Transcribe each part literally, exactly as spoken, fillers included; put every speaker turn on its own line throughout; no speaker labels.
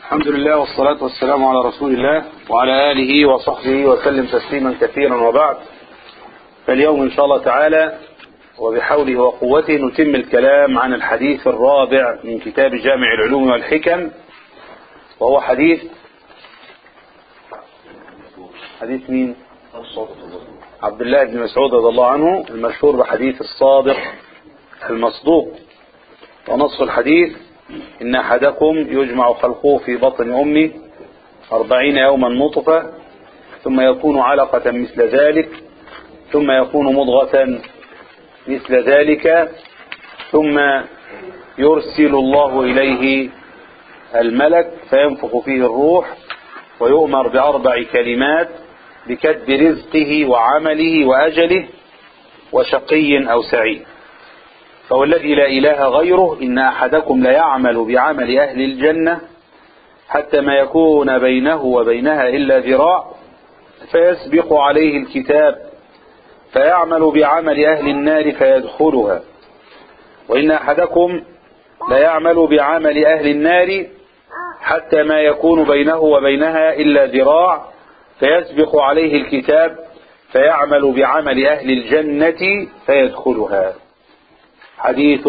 الحمد لله والصلاة والسلام على رسول الله وعلى آله وصحبه وسلم تسليما كثيرا، وبعد. فاليوم إن شاء الله تعالى وبحوله وقوته نتم الكلام عن الحديث الرابع من كتاب جامع العلوم والحكم، وهو حديث حديث مين؟ عبد الله بن مسعود رضي الله عنه، المشهور بحديث الصادق المصدوق. ونص الحديث: إن أحدكم يجمع خلقه في بطن أمه أربعين يوما نطفة، ثم يكون علقة مثل ذلك، ثم يكون مضغة مثل ذلك، ثم يرسل الله إليه الملك فينفخ فيه الروح، ويؤمر بأربع كلمات: بكتب رزقه وعمله وأجله وشقي أو سعيد. فوالذي لا إله غيره إن أحدكم ليعمل بعمل أهل الجنة حتى ما يكون بينه وبينها إلا ذراع، فيسبق عليه الكتاب فيعمل بعمل أهل النار فيدخلها. وإن أحدكم ليعمل بعمل أهل النار حتى ما يكون بينه وبينها إلا ذراع، فيسبق عليه الكتاب فيعمل بعمل أهل الجنة فيدخلها. حديث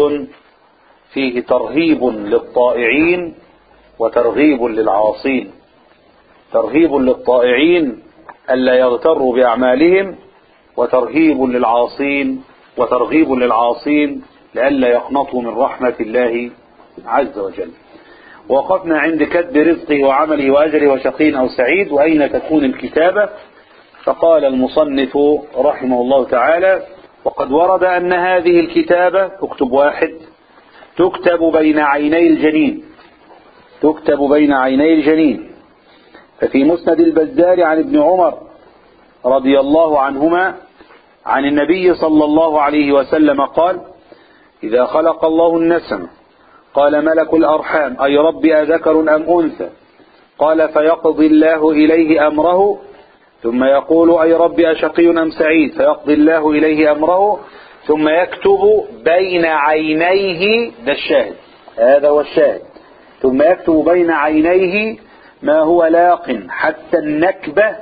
فيه ترهيب للطائعين وترغيب للعاصين. ترهيب للطائعين ألا يغتروا بأعمالهم، وترهيب للعاصين وترغيب للعاصين لئلا يقنطوا من رحمة الله عز وجل. وقفنا عند كتب رزقه وعمله وأجله وشقي أو سعيد، وأين تكون الكتابة؟ فقال المصنف رحمه الله تعالى: وقد ورد أن هذه الكتابة تكتب واحد تكتب بين عيني الجنين تكتب بين عيني الجنين ففي مسند البزار عن ابن عمر رضي الله عنهما عن النبي صلى الله عليه وسلم قال: إذا خلق الله النسم قال ملك الأرحام: أي رب أذكر أم أنثى؟ قال: فيقضي الله إليه أمره، ثم يقول: أي رب أشقي أم سعيد؟ فيقضي الله إليه أمره، ثم يكتب بين عينيه، ده الشاهد، هذا هو الشاهد، ثم يكتب بين عينيه ما هو لاق حتى النكبة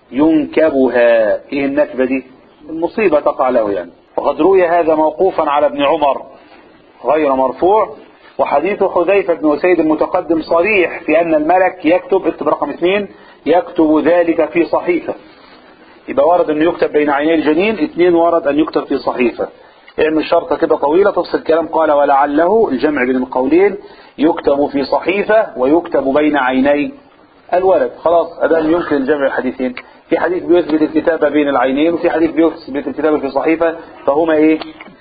ينكبها. إيه النكبة دي؟ المصيبة تقع له يعني. وقد روي هذا موقوفا على ابن عمر غير مرفوع. وحديث حذيفة بن أسيد المتقدم صريح في أن الملك يكتب، اكتب رقم اثنين، يكتب ذلك في صحيفة. يبقى ورد أنه يكتب بين عيني الجنين، اثنين ورد أن يكتب في صحيفة. اعمل شرطة كده طويلة تفصل الكلام. قال: ولعله الجمع بين القولين، يكتب في صحيفة ويكتب بين عيني الولد. خلاص أدام يمكن الجمع الحديثين. في حديث بيثبت الكتابة بين العينين، وفي حديث بيثبت الكتابة في صحيفة، فهما ايه؟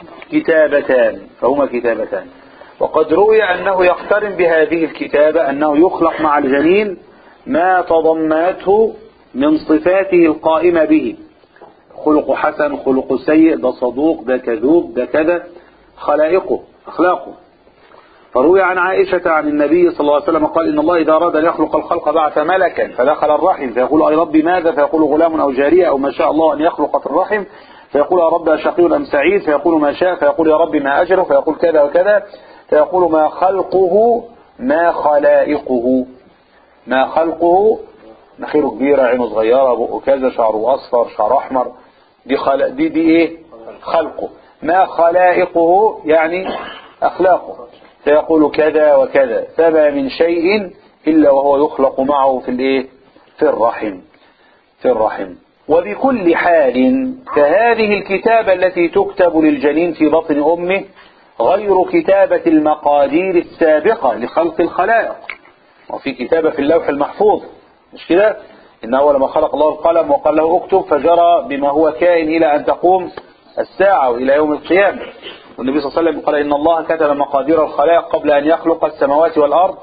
كتابتان فهما كتابتان. وقد روي أنه يقترن بهذه الكتابة أنه يخلق مع الجنين ما تضمنته من صفاته القائمة به: خلق حسن، خلق سيء، ده صدوق، ده كذوب، ده كذا، خلائقه أخلاقه. فروي عن عائشة عن النبي صلى الله عليه وسلم قال: إن الله إذا أراد أن يخلق الخلق بعث ملكا فدخل الرحم فيقول: أي ربي ماذا؟ فيقول: غلام أو جارية أو ما شاء الله أن يخلق في الرحم. فيقول: يا رب أشقي أم سعيد؟ فيقول: ما شاء. فيقول: يا رب ما أجله؟ فيقول: كذا وكذا. فيقول: ما خلقه ما خلائقه. ما خلقه، نخيره كبيرة، عينه صغيرة، بقه كذا، شعره أصفر، شعره أحمر، دي, خل... دي دي إيه؟ خلقه. ما خلائقه يعني أخلاقه. فيقول: كذا وكذا. فما من شيء إلا وهو يخلق معه في الإيه؟ في الرحم في الرحم. وبكل حال فهذه الكتابة التي تكتب للجنين في بطن أمه غير كتابة المقادير السابقة لخلق الخلائق. وفي كتابة في اللوح المحفوظ، مش كده؟ إن أول ما خلق الله القلم وقال له اكتب فجرى بما هو كائن إلى أن تقوم الساعة وإلى يوم القيامة. والنبي صلى الله عليه وسلم قال: إن الله كتب مقادير الخلائق قبل أن يخلق السماوات والأرض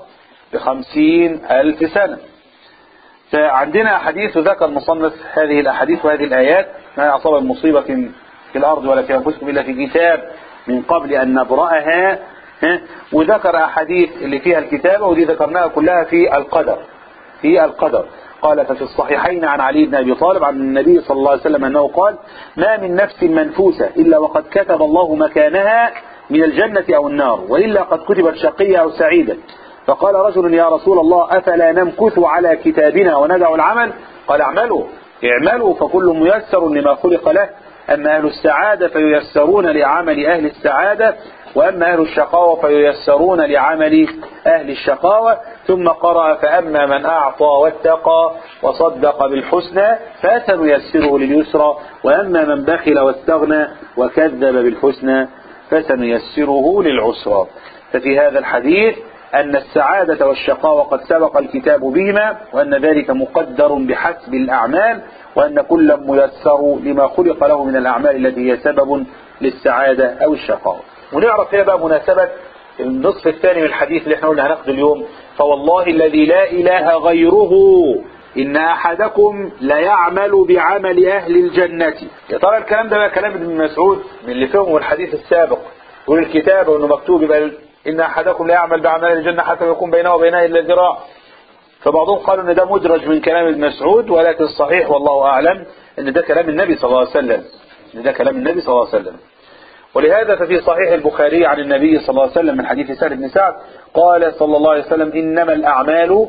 بخمسين ألف سنة. فعندنا أحاديث ذكر مصنف هذه الأحاديث وهذه الآيات: ما أصاب المصيبة في الأرض ولا في أنفسكم إلا في كتاب من قبل أن نبرأها. وذكر أحاديث اللي فيها الكتابة، ودي ذكرناها كلها في القدر في القدر قال: ففي الصحيحين عن علي بن أبي طالب عن النبي صلى الله عليه وسلم أنه قال: ما من نفس منفوسة إلا وقد كتب الله مكانها من الجنة أو النار، وإلا قد كتبت شقية أو سعيدة. فقال رجل يا رسول الله أفلا نمكث على كتابنا وندع العمل؟ قال اعملوا اعملوا فكل ميسر لما خلق له، أما أهل السعادة فييسرون لعمل أهل السعادة، وأما أهل الشقاوة فييسرون لعمل أهل الشقاوة. ثم قرأ فأما من أعطى واتقى وصدق بالحسنى فسنيسره لليسرى، وأما من بخل واستغنى وكذب بالحسنى فسنيسره للعسرى. ففي هذا الحديث أن السعادة والشقاوة قد سبق الكتاب بهما، وأن ذلك مقدر بحسب الأعمال، وأن كل ميسر لما خلق له من الأعمال التي هي سبب للسعادة أو الشقاوة. ونعرف هنا بقى مناسبة النصف الثاني من الحديث اللي احنا قلنا هناخده اليوم: فوالله الذي لا إله غيره إن أحدكم ليعمل بعمل أهل الجنة. يا ترى الكلام ده بقى كلام ابن مسعود من اللي فهمه الحديث السابق يقول الكتاب وانه مكتوب يبقى إن أحدكم لا يعمل بعمل أهل الجنة حتى يكون بينه وبينها إلا ذراع. فبعضهم قالوا ان ده مدرج من كلام ابن مسعود، ولكن الصحيح والله أعلم ان ده كلام النبي صلى الله عليه وسلم، ان ده كلام النبي صلى الله عليه وسلم. ولهذا ففي صحيح البخاري عن النبي صلى الله عليه وسلم من حديث سهل بن سعد قال صلى الله عليه وسلم: إنما الأعمال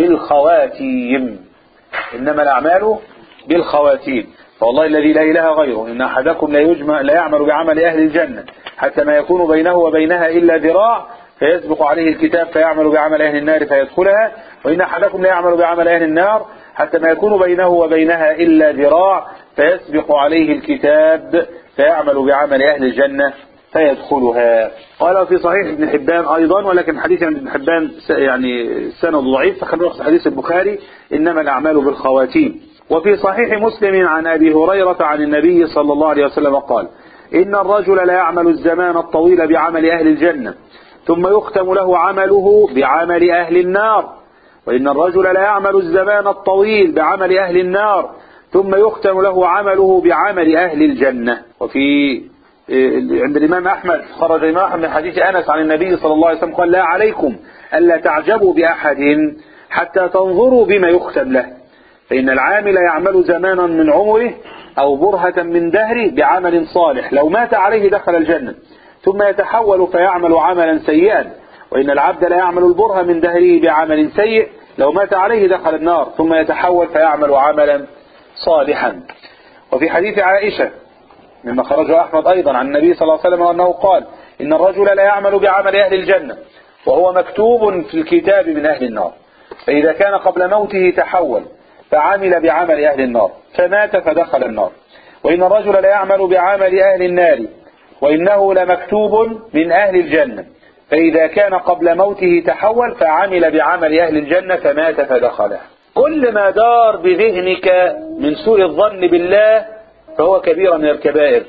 بالخواتيم، إنما الأعمال بالخواتيم. فوالله الذي لا إله غيره إن أحدكم لا يجمع لا يعمل بعمل أهل الجنة حتى ما يكون بينه وبينها إلا ذراع فيسبق عليه الكتاب فيعمل بعمل أهل النار فيدخلها، وإن أحدكم لا يعمل بعمل أهل النار حتى ما يكون بينه وبينها إلا ذراع فيسبق عليه الكتاب فيعمل بعمل أهل الجنة فيدخلها. قال في صحيح ابن حبان أيضا، ولكن حديث عن ابن حبان يعني سند ضعيف، فخلونا نقص حديث البخاري إنما الأعمال بالخواتيم. وفي صحيح مسلم عن أبي هريرة عن النبي صلى الله عليه وسلم قال: إن الرجل لا يعمل الزمان الطويل بعمل أهل الجنة ثم يختم له عمله بعمل أهل النار، وإن الرجل لا يعمل الزمان الطويل بعمل أهل النار ثم يختم له عمله بعمل أهل الجنة. وفي عند الإمام أحمد خرج الإمام أحمد من حديث أنس عن النبي صلى الله عليه وسلم قال: لا عليكم ألا تعجبوا بأحد حتى تنظروا بما يختم له، فإن العامل يعمل زمانا من عمره أو برهة من دهره بعمل صالح لو مات عليه دخل الجنة، ثم يتحول فيعمل عملا سيئا، وإن العبد لا يعمل البرهة من دهره بعمل سيء لو مات عليه دخل النار، ثم يتحول فيعمل عملا صالحا. وفي حديث عائشة مما خرجه أحمد أيضا عن النبي صلى الله عليه وسلم أنه قال: إن الرجل لا يعمل بعمل أهل الجنة وهو مكتوب في الكتاب من أهل النار، فإذا كان قبل موته تحول فعمل بعمل أهل النار فمات فدخل النار، وإن الرجل لا يعمل بعمل أهل النار وإنه لمكتوب من أهل الجنة، فإذا كان قبل موته تحول فعمل بعمل أهل الجنة فمات فدخلها. كل ما دار بذهنك من سوء الظن بالله فهو كبيرة من الكبائر.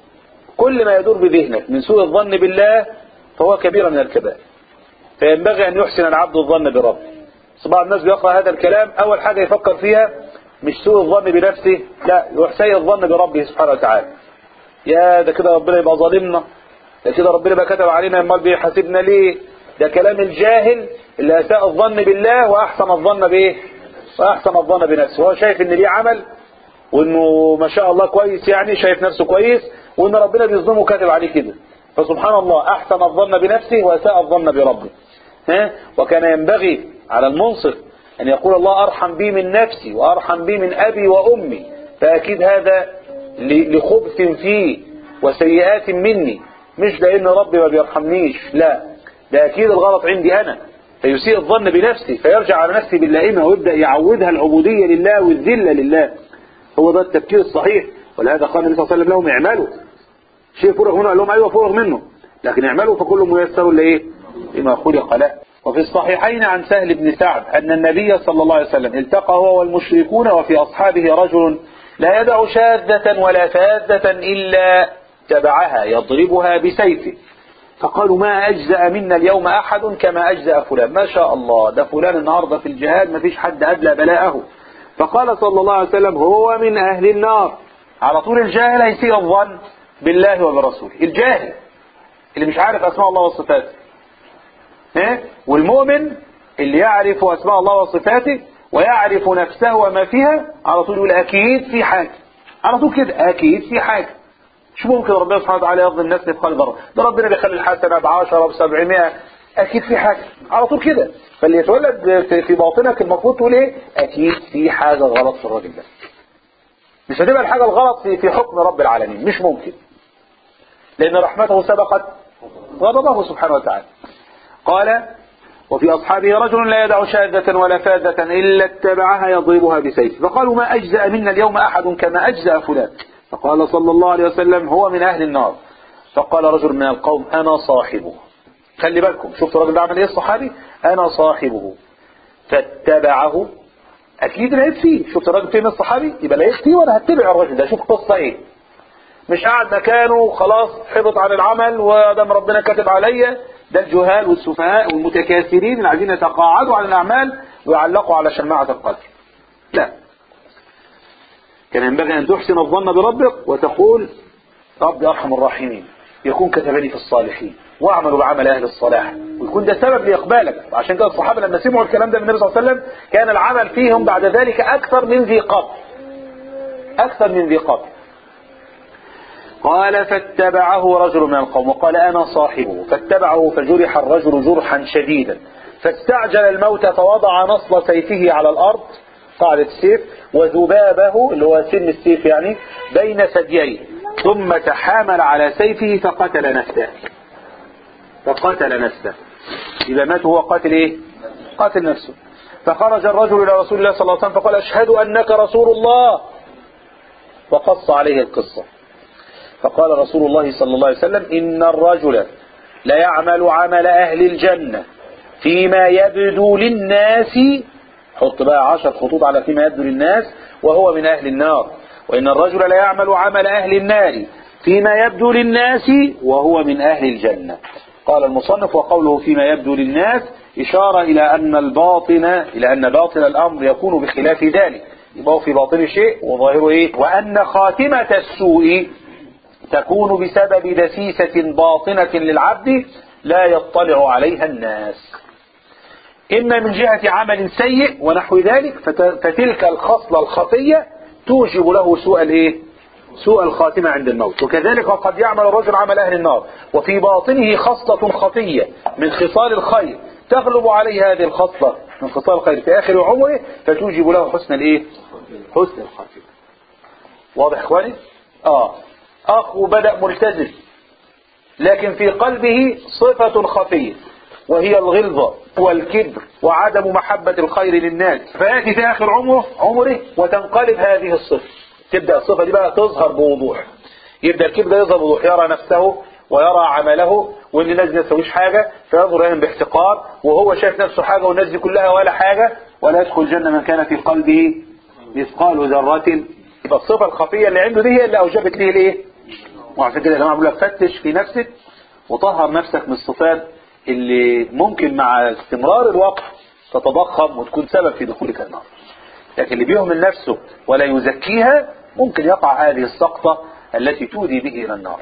كل ما يدور بذهنك من سوء الظن بالله فهو كبيرة من الكبائر، فينبغي أن يحسن العبد الظن بربه. بعض الناس بيقرأ هذا الكلام أول حاجة يفكر فيها مش سوء الظن بنفسه، لا، يحسن الظن بربه سبحانه وتعالى. يا ده كده ربنا يبقى ظالمنا، ده كده ربنا يبقى كتب علينا امال بيحاسبنا ليه؟ ده كلام الجاهل اللي أساء الظن بالله وأحسن الظن بإيه؟ وأحسن الظن بنفسه. هو شايف إن ليه عمل وإنه ما شاء الله كويس، يعني شايف نفسه كويس، وإن ربنا بيظلمه كاتب عليه كده. فسبحان الله أحسن الظن بنفسه وأساء الظن بربه. ها؟ وكان ينبغي على المنصف أن يقول الله أرحم بي من نفسي وأرحم بي من أبي وأمي، فأكيد هذا لخبث فيه وسيئات مني، مش لأن ربي ما بيرحمنيش، لا، ده أكيد الغلط عندي أنا. فيسيء الظن بنفسه فيرجع على نفسه باللائمة ويبدأ يعودها العبودية لله والذلة لله. هو ده التفكير الصحيح. ولهذا قال النبي صلى الله عليه وسلم لهم: اعملوا. شيء فرغ منه قال لهم: أيوة فرغ منه، لكن اعملوا فكل ميسر لإيه؟ لما خلق له. وفي الصحيحين عن سهل بن سعد أن النبي صلى الله عليه وسلم التقى هو والمشركون وفي أصحابه رجل لا يدع شاذة ولا فاذة إلا تبعها يضربها بسيفه، فقالوا: ما أجزأ منا اليوم أحد كما أجزأ فلان. ما شاء الله، ده فلان النهاردة في الجهاد ما فيش حد أدلى بلاءه. فقال صلى الله عليه وسلم: هو من أهل النار. على طول الجاهل هيسيء الظن بالله وبرسوله، الجاهل اللي مش عارف أسماء الله وصفاته، والمؤمن اللي يعرف أسماء الله وصفاته ويعرف نفسه وما فيها على طول يقول أكيد في حاجة، على طول كده أكيد في حاجة. شو ممكن ربنا سبحانه وتعالى يرضي الناس مثقال ذرة؟ ده ربنا بيخلي الحسنة بعشرة وبسبعمائة، اكيد في حاجة على طول كده. فاللي يتولد في باطنك المفروض تقول ايه؟ اكيد في حاجة غلط في الراجل ده. مش هتبقى الحاجة الغلط في في حكم رب العالمين، مش ممكن، لان رحمته سبقت غضبه سبحانه وتعالى. قال وفي أصحابه رجل لا يدع شاذة ولا فاذة إلا اتبعها يضربها بسيفه، فقالوا ما أجزأ منا اليوم أحد كما أجزأ فلان، فقال صلى الله عليه وسلم هو من أهل النار. فقال رجل من القوم أنا صاحبه. خلي بالكم، شفتوا الرجل ده عمل إيه الصحابي؟ أنا صاحبه. فاتبعه، أكيد لقيت فيه. شفت الراجل فيه من الصحابي؟ يبقى لقيت فيه وأنا هتبع الرجل ده. شوف قصة إيه، مش قاعد مكانه خلاص حبط عن العمل ودم ربنا كاتب عليا. ده الجهال والسفهاء والمتكاثرين اللي عايزين يتقاعدوا عن الأعمال ويعلقوا على شماعة القدر. لا، كان ينبغي أن تحسن الظن بربك وتقول ربي أرحم الراحمين، يكون كتبني في الصالحين واعملوا بعمل أهل الصلاح، ويكون ده سبب لإقبالك. عشان كده الصحابة لما سمعوا الكلام ده من النبي صلى الله عليه وسلم كان العمل فيهم بعد ذلك أكثر من ذي قبل، أكثر من ذي قبل. قال فاتبعه رجل من القوم وقال أنا صاحبه، فاتبعه فجرح الرجل جرحا شديدا، فاستعجل الموت فوضع نصل سيفه على الأرض، قاعدة السيف، وذبابه اللي هو سن السيف يعني بين ثدييه، ثم تحامل على سيفه فقتل نفسه. فقتل نفسه إذا مات هو قاتل إيه؟ قاتل نفسه. فخرج الرجل إلى رسول الله صلى الله عليه وسلم فقال أشهد أنك رسول الله، وقص عليه القصة. فقال رسول الله صلى الله عليه وسلم إن الرجل لا يعمل عمل أهل الجنة فيما يبدو للناس، حط بقى عشر خطوط على فيما يبدو للناس، وهو من أهل النار. وإن الرجل لا يعمل عمل أهل النار فيما يبدو للناس وهو من أهل الجنة. قال المصنف وقوله فيما يبدو للناس إشارة إلى أن الباطن إلى أن باطن الأمر يكون بخلاف ذلك، يبقى في باطن شيء وظاهره إيه؟ وأن خاتمة السوء تكون بسبب دسيسة باطنة للعبد لا يطلع عليها الناس، إما من جهة عمل سيء ونحو ذلك، فتلك الخصلة الخفية توجب له سوء الايه؟ سوء الخاتمة عند الموت. وكذلك قد يعمل الرجل عمل أهل النار وفي باطنه خصلة خفية من خصال الخير تغلب عليه هذه الخصلة من خصال الخير في آخر عمره فتوجب له حسن الايه؟ حسن الخاتمة. واضح اخواني؟ اه اخ بدأ ملتزم لكن في قلبه صفة خفية وهي الغلظة والكبر وعدم محبة الخير للناس، فيأتي في آخر عمره عمره وتنقلب هذه الصفة، تبدأ الصفة دي بقى تظهر بوضوح، يبدأ الكبر ده يظهر بوضوح، يرى نفسه ويرى عمله وان الناس ما تسويش حاجة فينظر اليهم باحتقار، وهو شايف نفسه حاجة والناس دي كلها ولا حاجة، ولا يدخل الجنة من كان في قلبه مثقال ذرة. يبقى الصفة الخفية اللي عنده دي هي اللي أوجبت ليه الايه؟ وعشان كده يا جماعة بقول لك فتش في نفسك وطهر نفسك من الصفات اللي ممكن مع استمرار الوقت تتضخم وتكون سبب في دخولك النار. لكن اللي بيهمل نفسه ولا يزكيها ممكن يقع هذه السقطة التي تودي به إلى النار.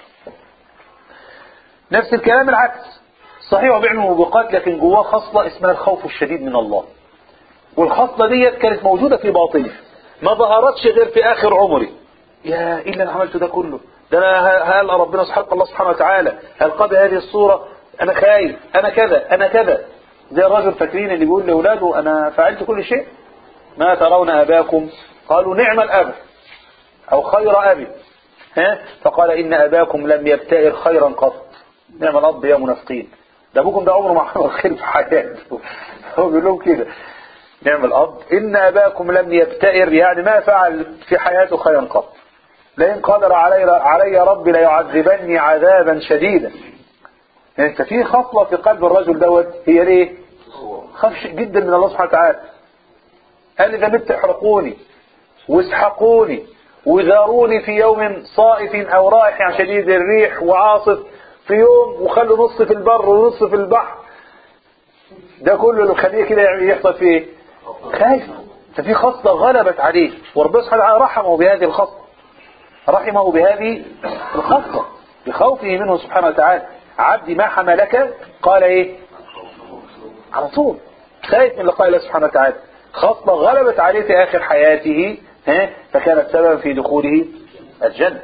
نفس الكلام العكس، صحيح وبيعمل موبقات لكن جواه خصلة اسمها الخوف الشديد من الله، والخصلة ديت كانت موجودة في باطنه ما ظهرتش غير في آخر عمري. يا إيه اللي أنا عملته ده كله؟ ده أنا هل ربنا سبحانه الله سبحانه وتعالى هل قبل هذه الصورة؟ أنا خايف، أنا كذا أنا كذا. زي الرجل فاكرين اللي بيقول لأولاده أنا فعلت كل شيء، ما ترون أباكم؟ قالوا نعم الأب أو خير أبي، ها؟ فقال إن أباكم لم يبتئر خيرا قط. نعم الأب يا منافقين، ده أبوكم ده عمره ما عمل خير في حياته. هو بيقول لهم كده نعم الأب إن أباكم لم يبتئر، يعني ما فعل في حياته خيرا قط، لئن قدر علي علي ربي ليعذبني عذابا شديدا. يعني انت في خصلة في قلب الرجل دوت هي ليه؟ خاف جدا من الله سبحانه وتعالى. قال إذا مت احرقوني واسحقوني وذاروني في يوم صائف أو رائح شديد الريح وعاصف في يوم، وخلوا نص في البر ونص في البحر. ده كله اللي خليه كده يحصل فيه خايف. ففي خصلة غلبت عليه وربنا سبحانه وتعالى رحمه بهذه الخصلة، رحمه بهذه الخصلة بخوفه منه سبحانه وتعالى. عبدي ما حملك؟ قال ايه؟ على طول خايف من لقاء الله سبحانه وتعالى. خصلة غلبت عليه في آخر حياته ها فكانت سببا في دخوله الجنة،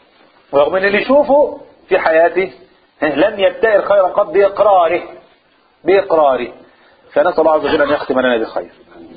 رغم ان اللي يشوفه في حياته لم يبتئر خيرا قط بإقراره،
بإقراره. فنسأل الله عز وجل أن يختم لنا بخير.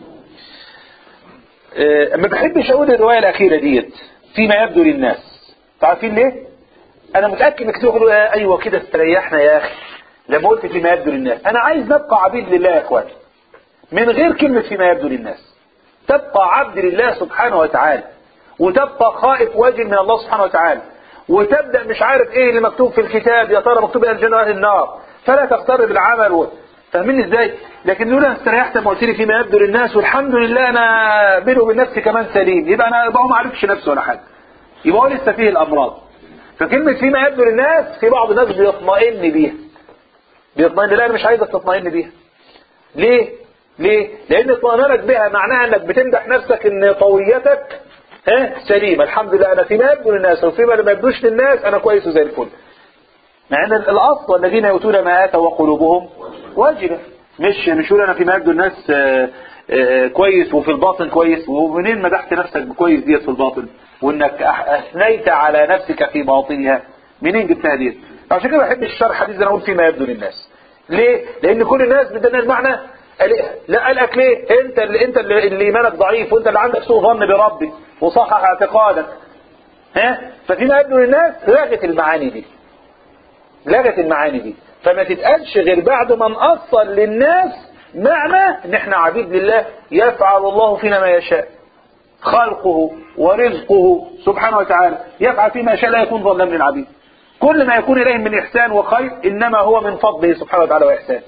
أه ما بحبش أقول الرواية الأخيرة ديت فيما يبدو للناس. تعرفين ليه؟ أنا متأكد إنك تقولوا آه أيوة كده استريحنا يا أخي لما قلت فيما يبدو للناس. أنا عايز نبقى عبيد لله يا إخواني من غير كلمة فيما يبدو للناس. تبقى عبد لله سبحانه وتعالى وتبقى خائف وجل من الله سبحانه وتعالى وتبدأ مش عارف ايه اللي مكتوب في الكتاب، يا ترى مكتوب اهل الجنة واهل النار، فلا تغتر بالعمل و... فاهمين ازاي؟ لكن دول انا استريحت لما قلت لي فيما يبدو للناس والحمد لله انا بيني وبين نفسي كمان سليم، يبقى انا يبقى هو ما عرفش نفسه ولا حاجه، يبقى هو لسه فيه الامراض. فكلمه فيما يبدو للناس في بعض الناس بيطمئن بيها، بيطمئن. لا انا مش عايزك تطمئن بيها. ليه؟ ليه؟ لان اطمئنانك بها معناها انك بتمدح نفسك ان طويتك ها سليمه، الحمد لله انا فيما يبدو للناس وفيما ما يبدوش للناس انا كويس وزي الفل. مع ان الاصل الذين يؤتون ما اتوا وقلوبهم واجبه، مش مش يقول انا فيما يبدو الناس آآ آآ كويس وفي الباطن كويس. ومنين مدحت نفسك بكويس ديت في الباطن وانك اثنيت على نفسك في باطنها؟ منين جبتها ديت؟ عشان كده بحب الشرح حديث انا اقول فيما يبدو للناس. ليه؟ لان كل الناس بدنا المعنى. لا قالك ليه؟ انت اللي انت اللي, اللي ايمانك ضعيف وانت اللي عندك سوء ظن بربك وصحح اعتقادك. ها؟ ففيما يبدو للناس لغت المعاني دي. لغت المعاني دي، فما تتقالش غير بعد ما نأصل للناس معنى ان احنا عبيد لله يفعل الله فينا ما يشاء. خلقه ورزقه سبحانه وتعالى يفعل فيما يشاء، لا يكون ظلاما للعبيد. كل ما يكون اليهم من احسان وخير انما هو من فضله سبحانه وتعالى واحسان.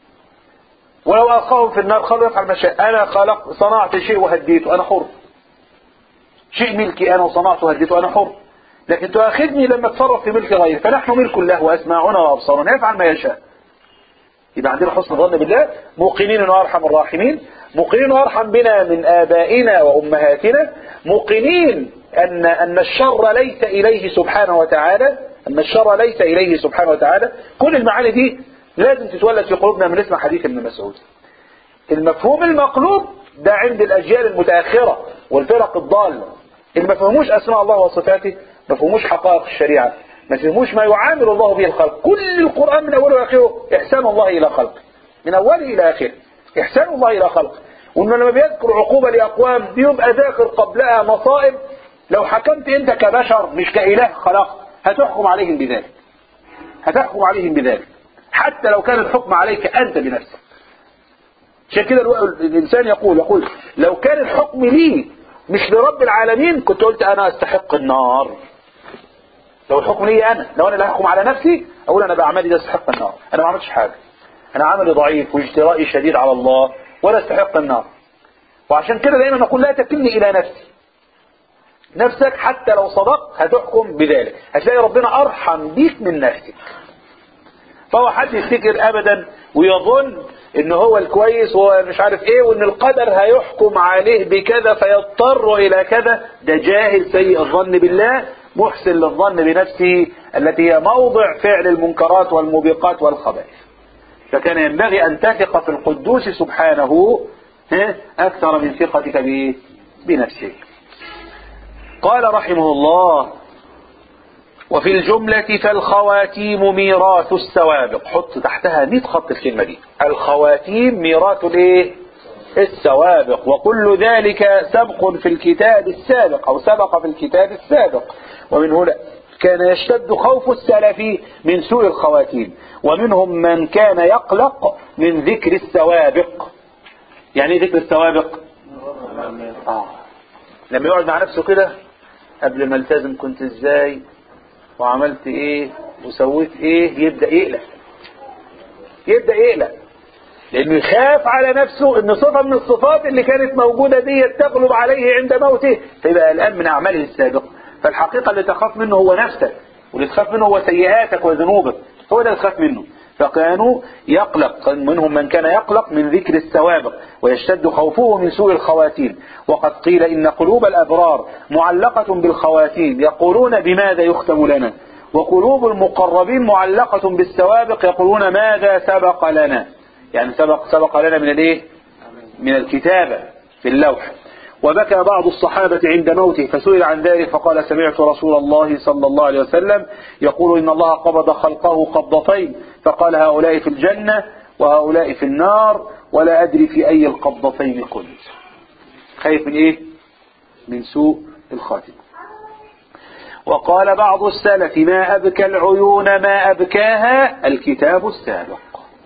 ولو ألقاهم في النار قالوا يفعل ما شاء. أنا خلق صنعت شيء وهديته أنا حر. شيء ملكي أنا وصنعته وهديته أنا حر. لكن تؤاخذني لما اتصرف في ملك غيري. فنحن ملك له وأسماعنا وأبصارنا يفعل ما يشاء. يبقى عندنا حسن ظن بالله، موقنين أنه أرحم الراحمين، موقنين أنه أرحم بنا من آبائنا وأمهاتنا، موقنين أن أن الشر ليس إليه سبحانه وتعالى، أن الشر ليس إليه سبحانه وتعالى. كل المعاني دي لازم تتولد في قلوبنا من اسم حديث ابن مسعود. المفهوم المقلوب ده عند الأجيال المتأخرة والفرق الضالة، اللي ما فهموش أسماء الله وصفاته، ما فهموش حقائق الشريعة، ما فهموش ما يعامل الله به الخلق. كل القرآن من أوله وآخره إحسان الله إلى خلقه، من أوله إلى آخره إحسان الله إلى خلقه. وإنه لما بيذكر عقوبة لأقوام بيبقى ذاكر قبلها مصائب. لو حكمت أنت كبشر مش كإله خلق هتحكم عليهم بذلك، هتحكم عليهم بذلك حتى لو كان الحكم عليك أنت بنفسك. عشان كده الإنسان يقول يقول لو كان الحكم لي مش لرب العالمين كنت قلت أنا أستحق النار. لو الحكم لي أنا، لو أنا اللي هحكم على نفسي أقول أنا بأعمالي ده أستحق النار. أنا ما عملتش حاجة، أنا عملي ضعيف واجترائي شديد على الله ولا أستحق النار. وعشان كده دايما نقول لا تكلني إلى نفسي. نفسك حتى لو صدقت هتحكم بذلك، هتلاقي ربنا أرحم بيك من نفسك. فهو حد يفتكر ابدا ويظن ان هو الكويس ومش عارف ايه وان القدر هيحكم عليه بكذا فيضطر الى كذا. ده جاهل سيء الظن بالله محسن للظن بنفسه التي هي موضع فعل المنكرات والموبقات والخبائث. فكان ينبغي ان تثق في القدوس سبحانه اكثر من ثقتك بنفسك. قال رحمه الله: وفي الجملة فالخواتيم ميراث السوابق. حط تحتها مئة خط الكلمة دي. الخواتيم ميراث الايه؟ السوابق. وكل ذلك سبق في الكتاب السابق او سبق في الكتاب السابق. ومن هنا كان يشتد خوف السلف من سوء الخواتيم، ومنهم من كان يقلق من ذكر السوابق. يعني ذكر السوابق آه. لما يقعد مع نفسه كده قبل ما التزم كنت ازاي وعملت ايه وسويت ايه، يبدأ يقلق يبدأ يقلق لانه يخاف على نفسه ان صفة من الصفات اللي كانت موجودة دي تغلب عليه عند موته، فيبقى قلقان من اعماله السابقة. فالحقيقة اللي تخاف منه هو نفسك، واللي تخاف منه هو سيئاتك وذنوبك، هو ده اللي تخاف منه. فكانوا يقلق، منهم من كان يقلق من ذكر السوابق ويشتد خوفه من سوء الخواتيم. وقد قيل إن قلوب الأبرار معلقة بالخواتيم يقولون بماذا يختم لنا، وقلوب المقربين معلقة بالسوابق يقولون ماذا سبق لنا. يعني سبق سبق لنا من الايه؟ من الكتابة في اللوح. وبكى بعض الصحابة عند موته فسئل عن ذلك فقال: سمعت رسول الله صلى الله عليه وسلم يقول: إن الله قبض خلقه قبضتين، فقال: هؤلاء في الجنة وهؤلاء في النار ولا أدري في أي القبضتين كنت. خايف من إيه؟ من سوء الخاتمة. وقال بعض السلف ما أبكى العيون ما أبكاها الكتاب السابق.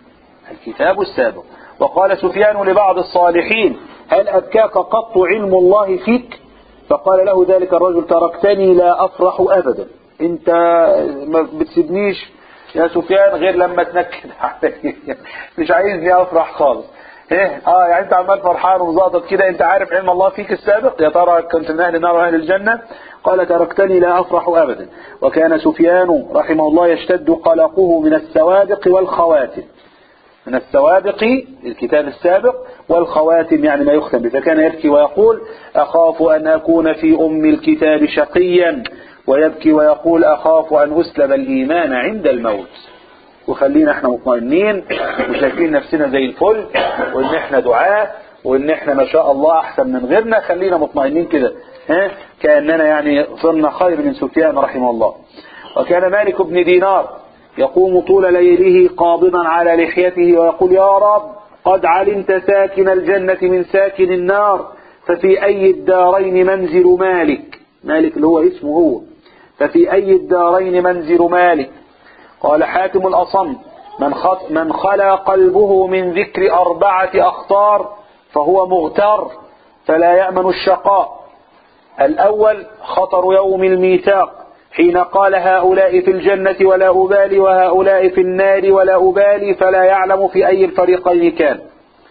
الكتاب السابق. وقال سفيان لبعض الصالحين هل أبكاك قط علم الله فيك؟ فقال له ذلك الرجل تركتني لا أفرح أبدا. انت ما بتسيبنيش يا سفيان غير لما تنكد عليك، مش عايزني أفرح خالص. ايه اه يعني انت عمال فرحان ومزاطط كده، انت عارف علم الله فيك السابق؟ يا ترى كنت من اهل النار واهل الجنة؟ قال تركتني لا افرح ابدا. وكان سفيان رحمه الله يشتد قلقه من السوابق والخواتم. من السوابق الكتاب السابق والخواتم يعني ما يختم به، فكان يبكي ويقول اخاف ان اكون في ام الكتاب شقيا، ويبكي ويقول اخاف ان اسلب الايمان عند الموت. وخلينا احنا مطمئنين وشايفين نفسنا زي الفل، وان احنا دعاة، وان احنا ما شاء الله احسن من غيرنا. خلينا مطمئنين كده، ها كأننا يعني صرنا خير من سفيان رحمه الله. وكان مالك بن دينار يقوم طول ليله قابضا على لحيته ويقول يا رب قد علمت ساكن الجنة من ساكن النار، ففي اي الدارين منزل مالك. مالك اللي هو اسمه هو. ففي اي الدارين منزل مالك. قال حاتم الأصم من, من خلا قلبه من ذكر أربعة أخطار فهو مغتر فلا يأمن الشقاء. الأول خطر يوم الميثاق حين قال هؤلاء في الجنة ولا أبالي وهؤلاء في النار ولا أبالي، فلا يعلم في أي الفريقين كان.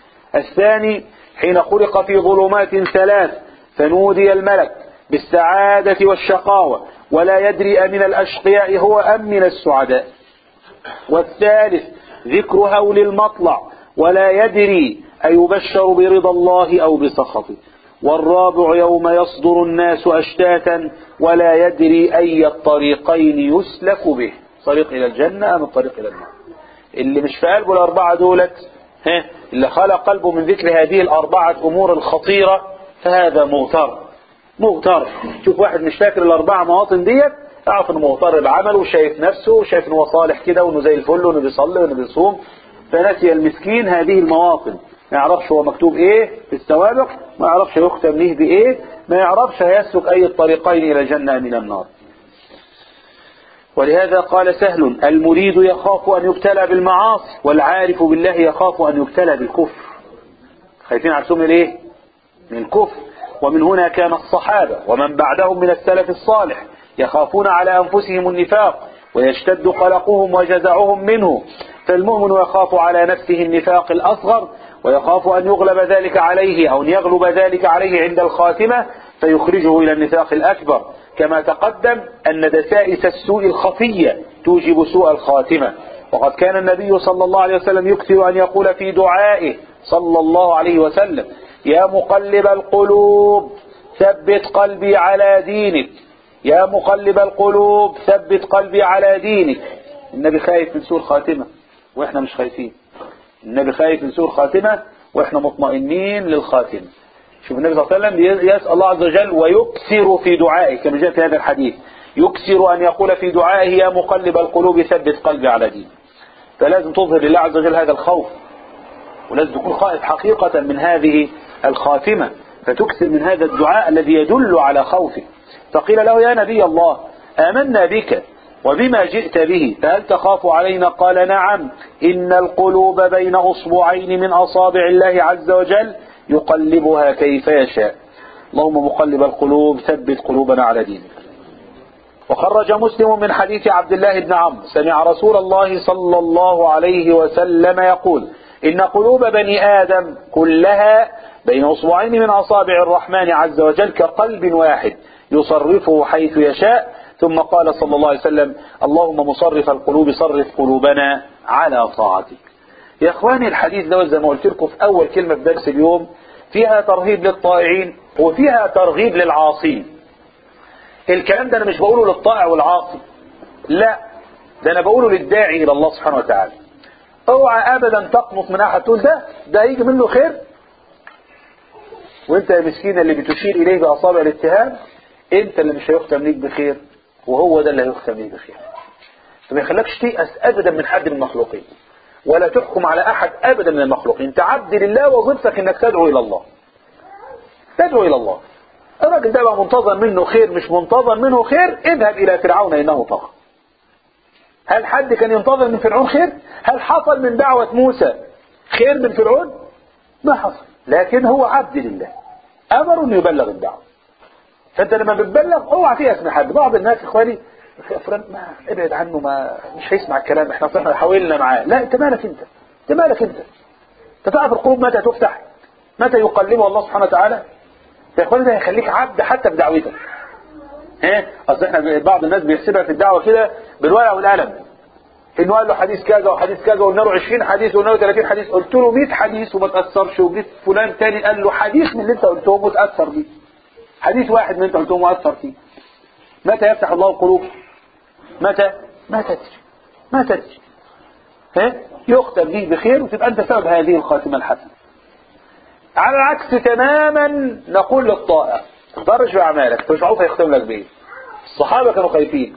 الثاني حين خلق في ظلمات ثلاث فنودي الملك بالسعادة والشقاوة ولا يدري أمن الأشقياء هو أم من السعداء. والثالث ذكر هول المطلع ولا يدري أيبشر برضا الله أو بسخطه. والرابع يوم يصدر الناس أشتاتا ولا يدري أي الطريقين يسلك به، طريق إلى الجنة أم الطريق إلى النار. اللي مش في قلبه الأربعة دولت، ها اللي خلق قلبه من ذكر هذه الأربعة أمور الخطيرة، فهذا مغتر. مغتر. شوف واحد مش فاكر الأربعة مواطن ديت، اعرف انه مغتر بعمله وشايف نفسه وشايف انه صالح كده وانه زي الفل وانه بيصلي وانه بيصوم، فنسي المسكين هذه المواطن. ما يعرفش هو مكتوب ايه في السوابق، ما يعرفش يختم له بايه، ما يعرفش هيسلك اي الطريقين الى الجنة من النار. ولهذا قال سهل المريد يخاف ان يبتلى بالمعاصي والعارف بالله يخاف ان يبتلى بالكفر. خايفين عرسهم من ايه؟ من الكفر. ومن هنا كان الصحابة ومن بعدهم من السلف الصالح يخافون على أنفسهم النفاق ويشتد قلقهم وجزعهم منه. فالمؤمن يخاف على نفسه النفاق الأصغر ويخاف أن يغلب ذلك عليه أو أن يغلب ذلك عليه عند الخاتمة فيخرجه إلى النفاق الأكبر، كما تقدم أن دسائس السوء الخفية توجب سوء الخاتمة. وقد كان النبي صلى الله عليه وسلم يكثر أن يقول في دعائه صلى الله عليه وسلم يا مقلب القلوب ثبت قلبي على دينك، يا مقلب القلوب ثبت قلبي على دينك. النبي خايف من سوء الخاتمة واحنا مش خايفين. النبي خايف من سوء الخاتمة واحنا مطمئنين للخاتمة. شوف النبي صلى الله عليه وسلم يسأل الله عز وجل ويكثر في دعائه كما جاء في هذا الحديث، يكثر أن يقول في دعائه يا مقلب القلوب ثبت قلبي على دينك. فلازم تظهر لله عز وجل هذا الخوف، ولازم تكون خائف حقيقة من هذه الخاتمة، فتكثر من هذا الدعاء الذي يدل على خوفه. فقيل له يا نبي الله آمنا بك وبما جئت به فهل تخاف علينا؟ قال نعم، إن القلوب بين أصبعين من أصابع الله عز وجل يقلبها كيف يشاء. اللهم مقلب القلوب ثبت قلوبنا على دينك. وخرج مسلم من حديث عبد الله بن عمرو سمع رسول الله صلى الله عليه وسلم يقول إن قلوب بني آدم كلها بين أصبعين من أصابع الرحمن عز وجل كقلب واحد يصرفه حيث يشاء. ثم قال صلى الله عليه وسلم اللهم مصرف القلوب صرف قلوبنا على طاعتك. يا اخواني الحديث ده زي ما قلت لكم في اول كلمة في درس اليوم فيها ترغيب للطائعين وفيها ترغيب للعاصين. الكلام ده انا مش بقوله للطائع والعاصي، لا، ده انا بقوله للداعي الى الله سبحانه وتعالى. اوعى ابدا تقنط من احد تقول ده ده هيجي منه خير، وانت يا مسكين اللي بتشير اليه باصابع الاتهام انت اللي مش هيختم ليك بخير وهو ده اللي هيختم ليك بخير. فما يخلكش تيأس ابدا من حد من المخلوقين، ولا تحكم على أحد أبدا من المخلوقين. أنت عبد لله وظيفتك أنك تدعو إلى الله، تدعو إلى الله. الراجل ده بقى منتظر منه خير مش منتظر منه خير، اذهب إلى فرعون إنه طغى. هل حد كان ينتظر من فرعون خير؟ هل حصل من دعوة موسى خير من فرعون؟ ما حصل، لكن هو عبد لله، أمر أن يبلغ الدعوة. فأنت لما بتبلغ اوعى تيأس من حد. بعض الناس إخواني فلان ما ابعد عنه، ما مش هيسمع الكلام، احنا صحنا حاولنا معاه. لا، انت مالك انت انت مالك انت انت تعرف القلوب متى تفتح، متى يقلبها الله سبحانه وتعالى. يا اخواني ده هيخليك عبد حتى في دعوتك. ها اصل احنا بعض الناس بيحسبها في الدعوه كده بالورقه والقلم، انه قال له حديث كذا وحديث كذا وقلنا له عشرين حديث وقلنا له ثلاثين حديث، قلت له مية حديث وما تاثرش، وجيت فلان تاني قال له حديث من اللي انت قلته متاثر بيه، حديث واحد من اللي انت قلته مؤثر فيه. متى يفتح الله القلوب؟ متى؟ ما تدري ما تدري ها يختم به بخير وتبقى انت سبب هذه الخاتمه الحسنه. على العكس تماما نقول للطائع تفرج في اعمالك، مش معروف هيختم لك بايه. الصحابه كانوا خايفين،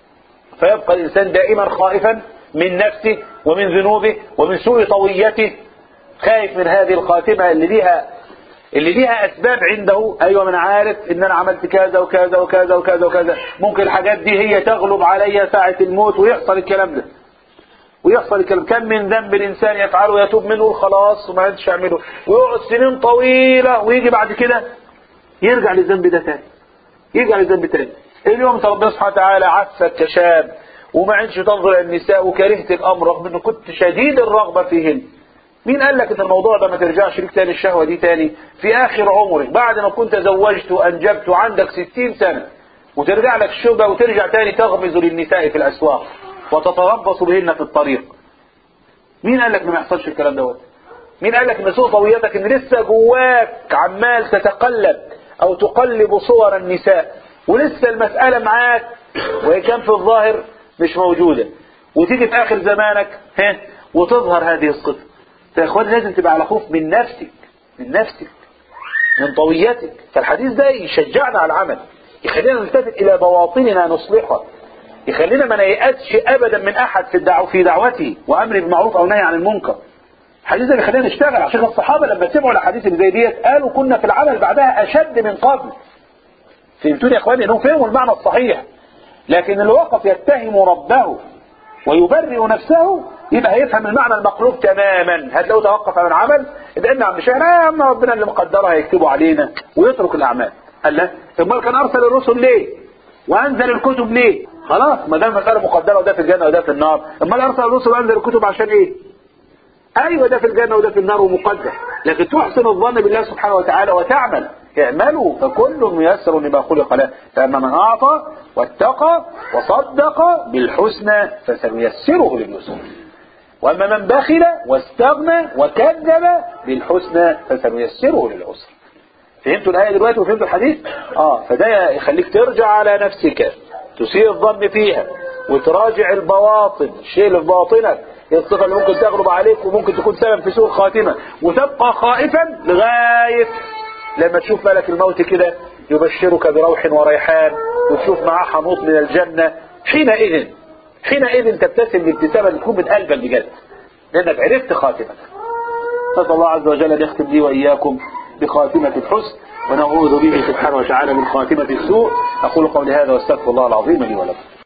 فيبقى الانسان دائما خائفا من نفسه ومن ذنوبه ومن سوء طويته، خايف من هذه الخاتمه اللي ليها اللي ليها اسباب عنده. ايوه من عارف ان انا عملت كذا وكذا وكذا وكذا وكذا، ممكن الحاجات دي هي تغلب علي ساعه الموت ويحصل الكلام ده، ويحصل الكلام. كم من ذنب الانسان يفعله ويتوب منه خلاص وما عادش يعمله، ويقعد سنين طويله ويجي بعد كده يرجع للذنب ده تاني، يرجع للذنب تاني. اليوم ربنا سبحانه وتعالى عفك كشاب وما عادش تنظر النساء وكرهت الامر رغم انه كنت شديد الرغبه فيهن. مين قال لك ان الموضوع ده ما ترجعش ليك تاني الشهوه دي تاني في اخر عمرك بعد ما كنت زوجت وانجبت وعندك ستين سنه، وترجع لك الشبهه وترجع تاني تغمز للنساء في الاسواق وتتربص بهن في الطريق؟ مين قال لك ما يحصلش الكلام دوت؟ مين قال لك ان سوء طويتك ان لسه جواك عمال تتقلب او تقلب صور النساء ولسه المساله معاك وهي كان في الظاهر مش موجوده، وتيجي في اخر زمانك ها وتظهر هذه الصفه؟ يا اخوان لازم تبقى على خوف من نفسك، من نفسك من طويتك. فالحديث ده يشجعنا على العمل، يخلينا نلتفت الى بواطننا نصلحها، يخلينا ما نيأسش ابدا من احد في الدعوه في دعوته وامر بالمعروف او نهي عن المنكر. الحديث ده بيخلينا نشتغل. عشان الصحابه لما سمعوا الاحاديث اللي زي ديت قالوا كنا في العمل بعدها اشد من قبل. فهمتوني يا اخواني؟ انهم فهموا المعنى الصحيح. لكن اللي وقف يتهم ربه ويبرئ نفسه يبقى هيفهم المعنى المقلوب تماما. هتلاقيه توقف عن العمل، يبقى ان عم شهر يا عم ربنا اللي مقدرها هيكتبوا علينا ويترك الاعمال. قال لا، امال كان ارسل الرسل ليه وانزل الكتب ليه؟ خلاص ما دام المساله مقدره وده في الجنه وده في النار، امال ارسل الرسل وانزل الكتب عشان ايه؟ ايوه ده في الجنه وده في النار ومقدر، لكن تحسن الظن بالله سبحانه وتعالى وتعمل. اعملوا فكل ميسر لما خلق له، فاما من اعطى واتقى وصدق بالحسنى فسنيسره لليسر، واما من بخل واستغنى وكذب بالحسنى فسنيسره للعسر. فهمتوا الايه دلوقتي وفهمتوا الحديث؟ اه فده يخليك ترجع على نفسك، تسيء الظن فيها وتراجع البواطن، الشيء اللي في باطنك، الصفه اللي ممكن تغلب عليك وممكن تكون سبب في سوء الخاتمه، وتبقى خائفا لغايه لما تشوف ملك الموت كده يبشرك بروح وريحان وتشوف معاه حنوط من الجنه. حينئذ حينئذ تبتسم بابتسامه تكون من قلبك بجد، لانك عرفت خاتمتك. نسال الله عز وجل ان يختم لي واياكم بخاتمه الحسن ونعوذ به سبحانه وتعالى من خاتمه السوء. اقول قولي هذا واستغفر الله العظيم لي ولكم.